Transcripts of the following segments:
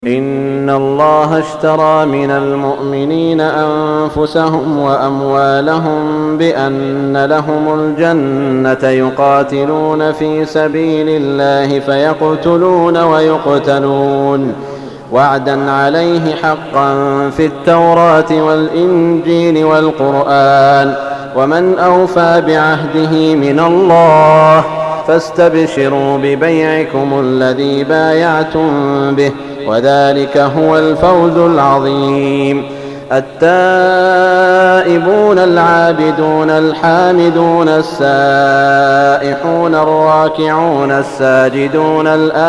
إن الله اشترى من المؤمنين أنفسهم وأموالهم بأن لهم الجنة يقاتلون في سبيل الله فيقتلون ويقتلون وعدا عليه حقا في التوراة والإنجيل والقرآن ومن أوفى بعهده من الله فاستبشروا ببيعكم الذي بايعتم به وذلك هو الفوز العظيم. التائبون العابدون الحامدون السائحون الراكعون الساجدون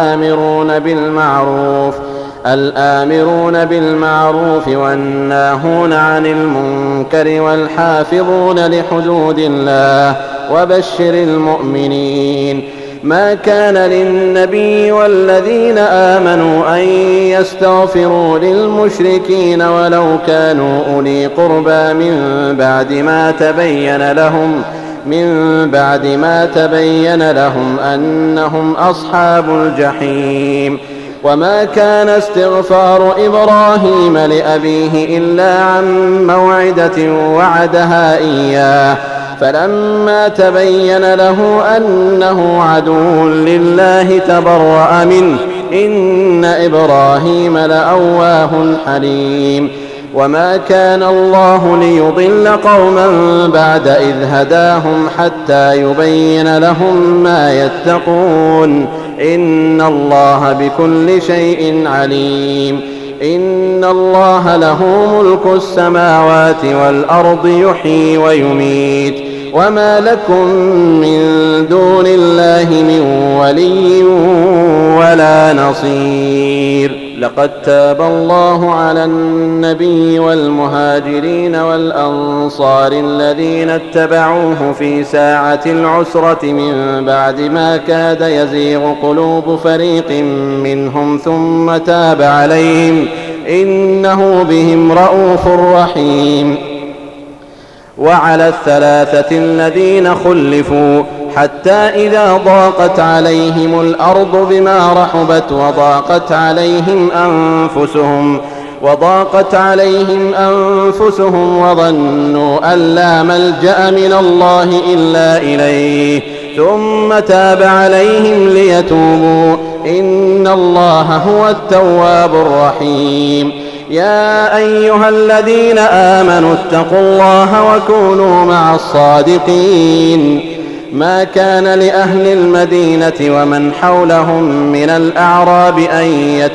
الآمرون بالمعروف والناهون عن المنكر والحافظون لحدود الله وبشر المؤمنين. ما كان للنبي والذين آمنوا أن يستغفروا للمشركين ولو كانوا أولي قربى من بعد ما تبين لهم أنهم أصحاب الجحيم. وما كان استغفار إبراهيم لأبيه إلا عن موعدة وعدها إياه فلما تبين له أنه عدو لله تبرأ منه إن إبراهيم لأواه حليم. وما كان الله ليضل قوما بعد إذ هداهم حتى يبين لهم ما يتقون إن الله بكل شيء عليم. إن الله له ملك السماوات والأرض يحيي ويميت وما لكم من دون الله من ولي ولا نصير. لقد تاب الله على النبي والمهاجرين والأنصار الذين اتبعوه في ساعة العسرة من بعد ما كاد يزيغ قلوب فريق منهم ثم تاب عليهم إنه بهم رءوف رحيم. وعلى الثلاثة الذين خلفوا حتى إذا ضاقت عليهم الأرض بما رحبت وضاقت عليهم أنفسهم وظنوا أن لا ملجأ من الله إلا إليه ثم تاب عليهم ليتوبوا إن الله هو التواب الرحيم. يا أيها الذين آمنوا اتقوا الله وكونوا مع الصادقين. ما كان لأهل المدينة ومن حولهم من الأعراب أن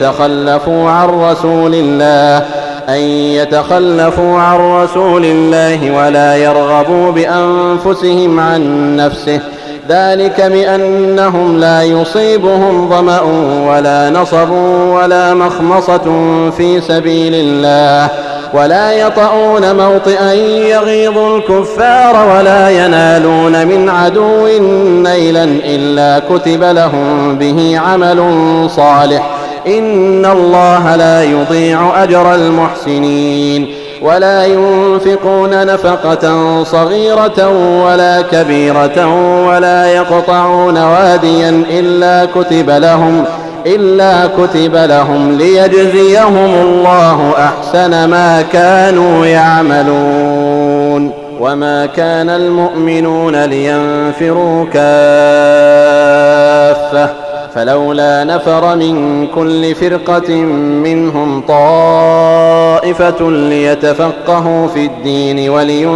يتخلفوا عن رسول الله ولا يرغبوا بأنفسهم عن نفسه ذلك بأنهم لا يصيبهم ظمأ ولا نصب ولا مخمصة في سبيل الله ولا يطؤون موطئا يغيظ الكفار ولا ينالون من عدو نيلا إلا كتب لهم به عمل صالح إن الله لا يضيع أجر المحسنين. ولا ينفقون نفقة صغيرة ولا كبيرة ولا يقطعون واديا إلا كتب لهم ليجزيهم الله أحسن ما كانوا يعملون. وما كان المؤمنون لينفروا كافة فلولا نفر من كل فرقة منهم طائفة ليتفقهوا في الدين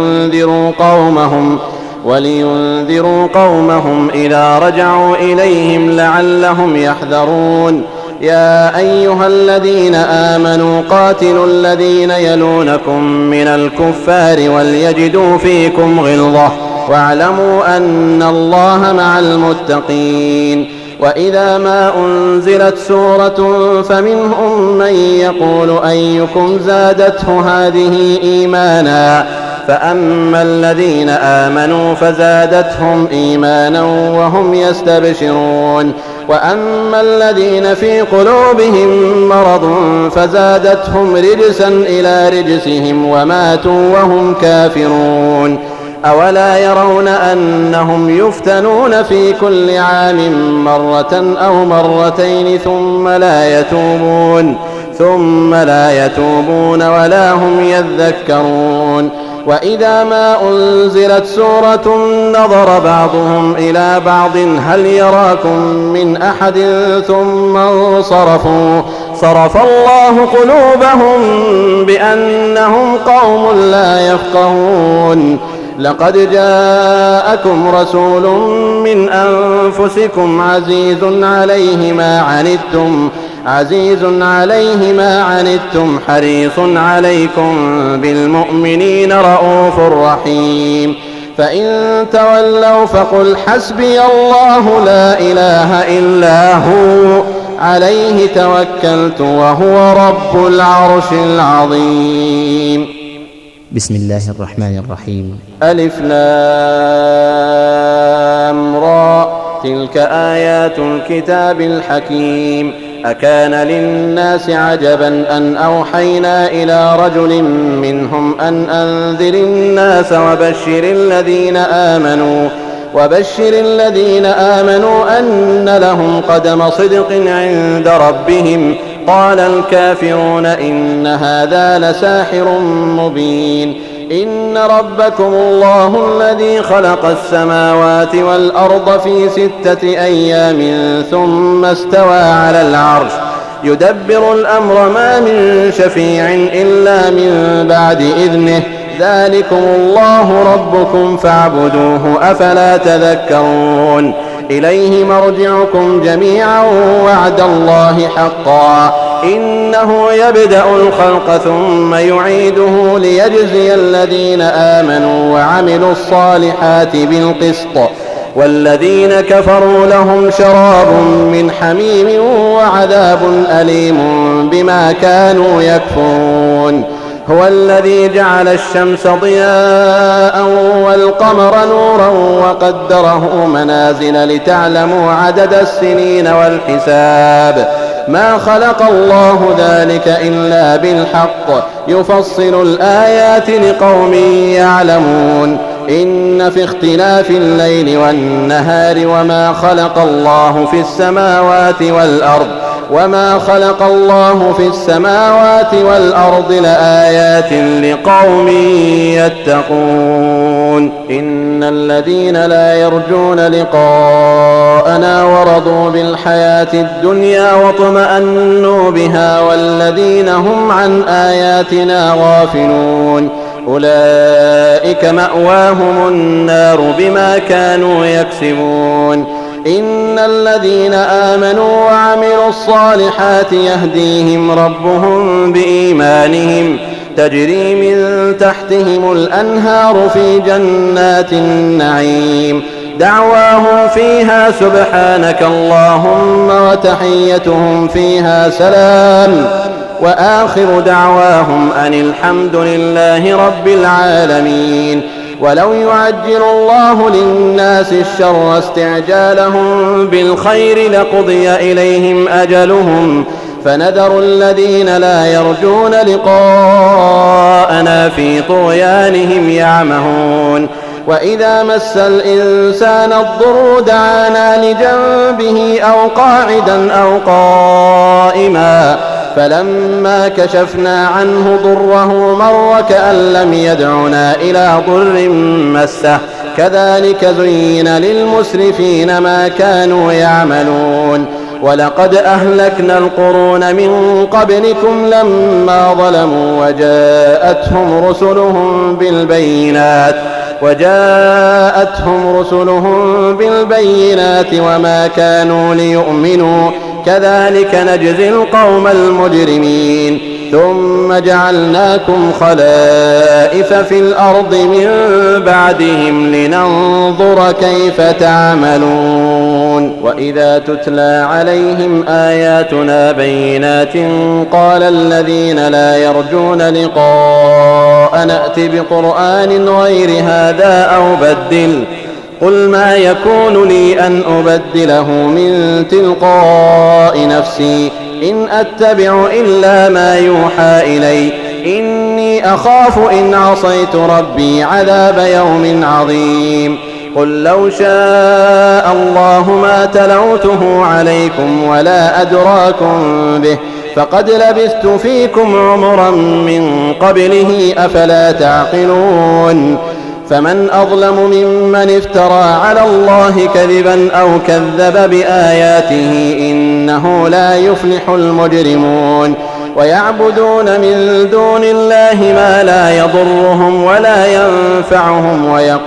ولينذروا قومهم إذا رجعوا إليهم لعلهم يحذرون. يا أيها الذين آمنوا قاتلوا الذين يلونكم من الكفار وليجدوا فيكم غلظة واعلموا أن الله مع المتقين. وإذا ما أنزلت سورة فمنهم من يقول أيكم زادته هذه إيمانا فأما الذين آمنوا فزادتهم إيمانا وهم يستبشرون وأما الذين في قلوبهم مرض فزادتهم رجسا إلى رجسهم وماتوا وهم كافرون. أولا يرون أنهم يفتنون في كل عام مرة أو مرتين ثم لا يتوبون ولا هم يذكرون. وإذا ما أنزلت سورة نظر بعضهم إلى بعض هل يراكم من أحد ثم انصرفوا صرف الله قلوبهم بأنهم قوم لا يفقهون. لقد جاءكم رسول من أنفسكم عزيز عليه ما عنتم حريص عليكم بالمؤمنين رؤوف رحيم. فإن تولوا فقل حسبي الله لا إله إلا هو عليه توكلت وهو رب العرش العظيم. بسم الله الرحمن الرحيم. ألف لام را تلك آيات الكتاب الحكيم. أكان للناس عجبا أن أوحينا إلى رجل منهم أن أنذر الناس وبشر الذين آمنوا أن لهم قدم صدق عند ربهم. قال الكافرون إن هذا لساحر مبين. إن ربكم الله الذي خلق السماوات والأرض في 6 أيام ثم استوى على العرش يدبر الأمر ما من شفيع إلا من بعد إذنه ذلكم الله ربكم فاعبدوه أفلا تذكرون. إليه مرجعكم جميعا وعد الله حقا إنه يبدأ الخلق ثم يعيده ليجزي الذين آمنوا وعملوا الصالحات بالقسط والذين كفروا لهم شراب من حميم وعذاب أليم بما كانوا يكفرون. هو الذي جعل الشمس ضياء والقمر نورا وقدره منازل لتعلموا عدد السنين والحساب ما خلق الله ذلك إلا بالحق يفصل الآيات لقوم يعلمون. إن في اختلاف الليل والنهار وما خلق الله في السماوات والأرض لآيات لقوم يتقون. إن الذين لا يرجون لقاءنا ورضوا بالحياة الدنيا واطمأنوا بها والذين هم عن آياتنا غافلون أولئك مأواهم النار بما كانوا يكسبون. إن الذين آمنوا وعملوا الصالحات يهديهم ربهم بإيمانهم تجري من تحتهم الأنهار في جنات النعيم دعواهم فيها سبحانك اللهم وتحيتهم فيها سلام وآخر دعواهم أن الحمد لله رب العالمين. ولو يعجل الله للناس الشر استعجالهم بالخير لقضي إليهم أجلهم فنذر الذين لا يرجون لقاءنا في طغيانهم يعمهون. وإذا مس الإنسان الضر دعانا لجنبه أو قاعدا أو قائما فلما كشفنا عنه ضره مر كأن لم يدعنا إلى ضر مسه كذلك زين للمسرفين ما كانوا يعملون. ولقد أهلكنا القرون من قبلكم لما ظلموا وجاءتهم رسلهم بالبينات وما كانوا ليؤمنوا كذلك نجزي القوم المجرمين. ثم جعلناكم خلائف في الأرض من بعدهم لننظر كيف تعملون. وإذا تتلى عليهم آياتنا بينات قال الذين لا يرجون لقاء نأت بقرآن غير هذا أو بدل قل ما يكون لي أن أبدله من تلقاء نفسي إن أتبع إلا ما يوحى إلي إني أخاف إن عصيت ربي عذاب يوم عظيم. قل لو شاء الله ما تلوته عليكم ولا أدراكم به فقد لبثت فيكم عمرا من قبله أفلا تعقلون فمن أظلم ممن افترى على الله كذبا أو كذب بآياته إنه لا يفلح المجرمون ويعبدون من دون الله ما لا يضرهم ولا ينفعهم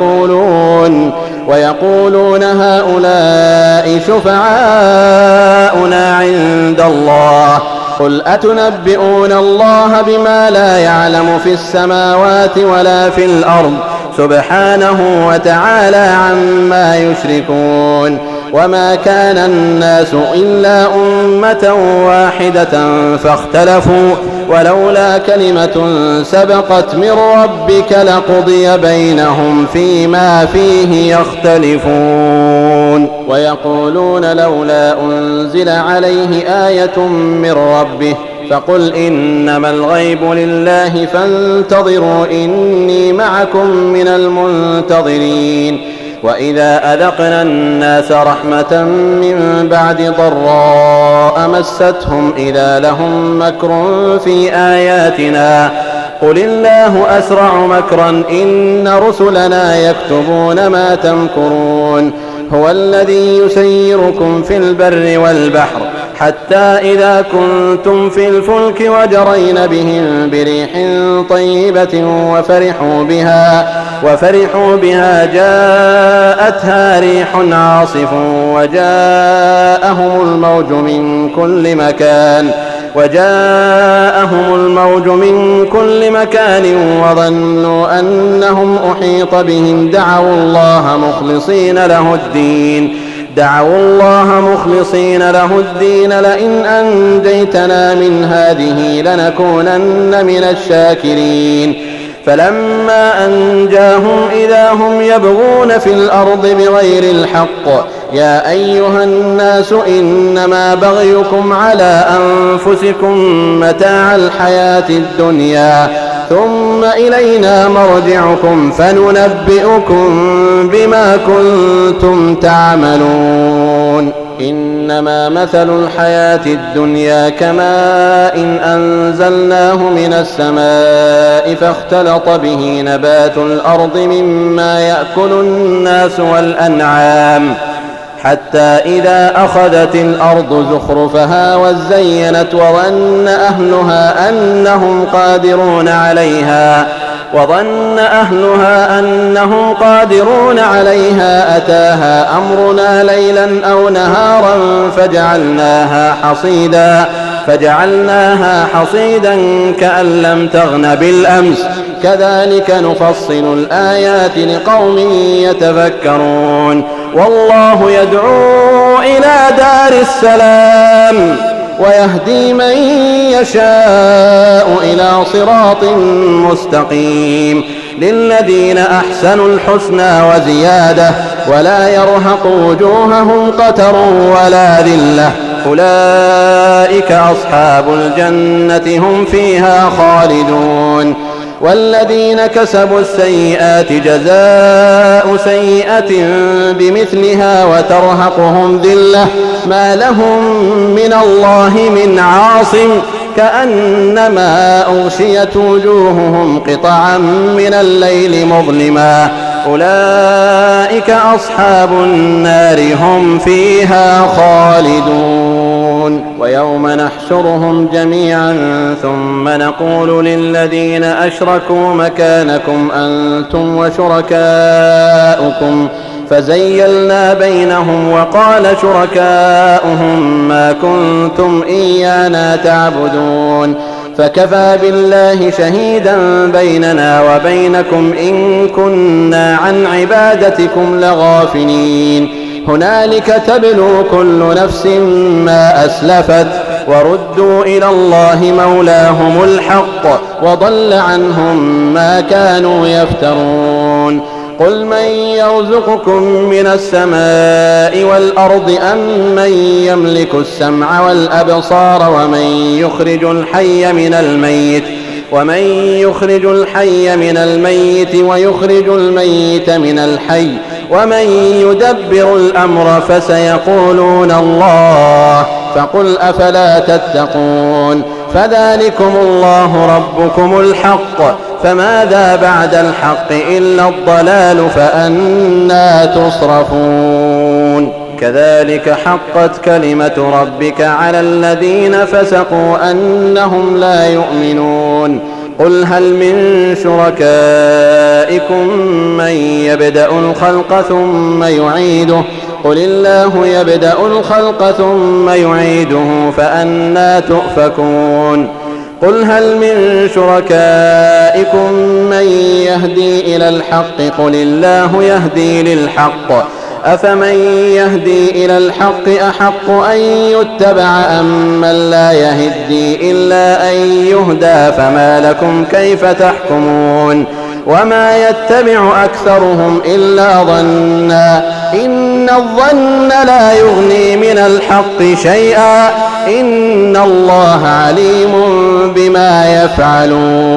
ويقولون هؤلاء شفعاؤنا عند الله قل أتنبئون الله بما لا يعلم في السماوات ولا في الأرض سبحانه وتعالى عما يشركون وما كان الناس إلا أمة واحدة فاختلفوا ولولا كلمة سبقت من ربك لقضي بينهم فيما فيه يختلفون ويقولون لولا أنزل عليه آية من ربه فقل إنما الغيب لله فانتظروا إني معكم من المنتظرين وإذا أذقنا الناس رحمة من بعد ضراء مستهم إذا لهم مكر في آياتنا قل الله أسرع مكرا إن رسلنا يكتبون ما تمكرون هو الذي يسيركم في البر والبحر حتى إذا كنتم في الفلك وجرين بهم بريح طيبة وفرحوا بها جاءتها ريح عاصف وجاءهم الموج من كل مكان وظنوا أنهم أحيط بهم دعوا الله مخلصين له الدين لئن أنجيتنا من هذه لنكونن من الشاكرين فلما أنجاهم إذا هم يبغون في الأرض بغير الحق يا أيها الناس إنما بغيكم على أنفسكم متاع الحياة الدنيا ثم إلينا مرجعكم فننبئكم بما كنتم تعملون إنما مثل الحياة الدنيا كماء أنزلناه من السماء فاختلط به نبات الأرض مما يأكل الناس والأنعام حتى إذا أخذت الأرض زخرفها وزينت وظن أهلها أنهم قادرون عليها أتاها أمرنا ليلا أو نهارا فجعلناها حصيدا كأن لم تغن بالأمس كذلك نفصل الآيات لقوم يتفكرون والله يدعو إلى دار السلام ويهدي من يشاء إلى صراط مستقيم للذين أحسنوا الحسنى وزيادة ولا يرهق وجوههم قتر ولا ذلة أولئك أصحاب الجنة هم فيها خالدون والذين كسبوا السيئات جزاء سيئة بمثلها وترهقهم ذلة ما لهم من الله من عاصم كأنما أغشيت وجوههم قطعا من الليل مظلما أولئك أصحاب النار هم فيها خالدون ويوم نحشرهم جميعا ثم نقول للذين أشركوا مكانكم أنتم وشركاؤكم فزيلنا بينهم وقال شركاؤهم ما كنتم إيانا تعبدون فكفى بالله شهيدا بيننا وبينكم إن كنا عن عبادتكم لغافلين هنالك تبلو كل نفس ما أسلفت وردوا إلى الله مولاهم الحق وضل عنهم ما كانوا يفترون قل من يرزقكم من السماء والأرض أم من يملك السمع والأبصار ومن يخرج الحي من الميت ويخرج الميت من الحي ومن يدبر الأمر فسيقولون الله فقل أفلا تتقون فذلكم الله ربكم الحق فماذا بعد الحق إلا الضلال فأنى تصرفون كذلك حقت كلمة ربك على الذين فسقوا أنهم لا يؤمنون قل هل من شركائكم من يبدأ الخلق ثم يعيده قل الله يبدأ الخلق ثم يعيده فأنى تؤفكون قل هل من شركائكم من يهدي إلى الحق قل الله يهدي للحق أفمن يهدي إلى الحق أحق أن يتبع أم من لا يهدي إلا أن يهدى فما لكم كيف تحكمون وما يتبع أكثرهم إلا ظنا إن الظن لا يغني من الحق شيئا إن الله عليم بما يفعلون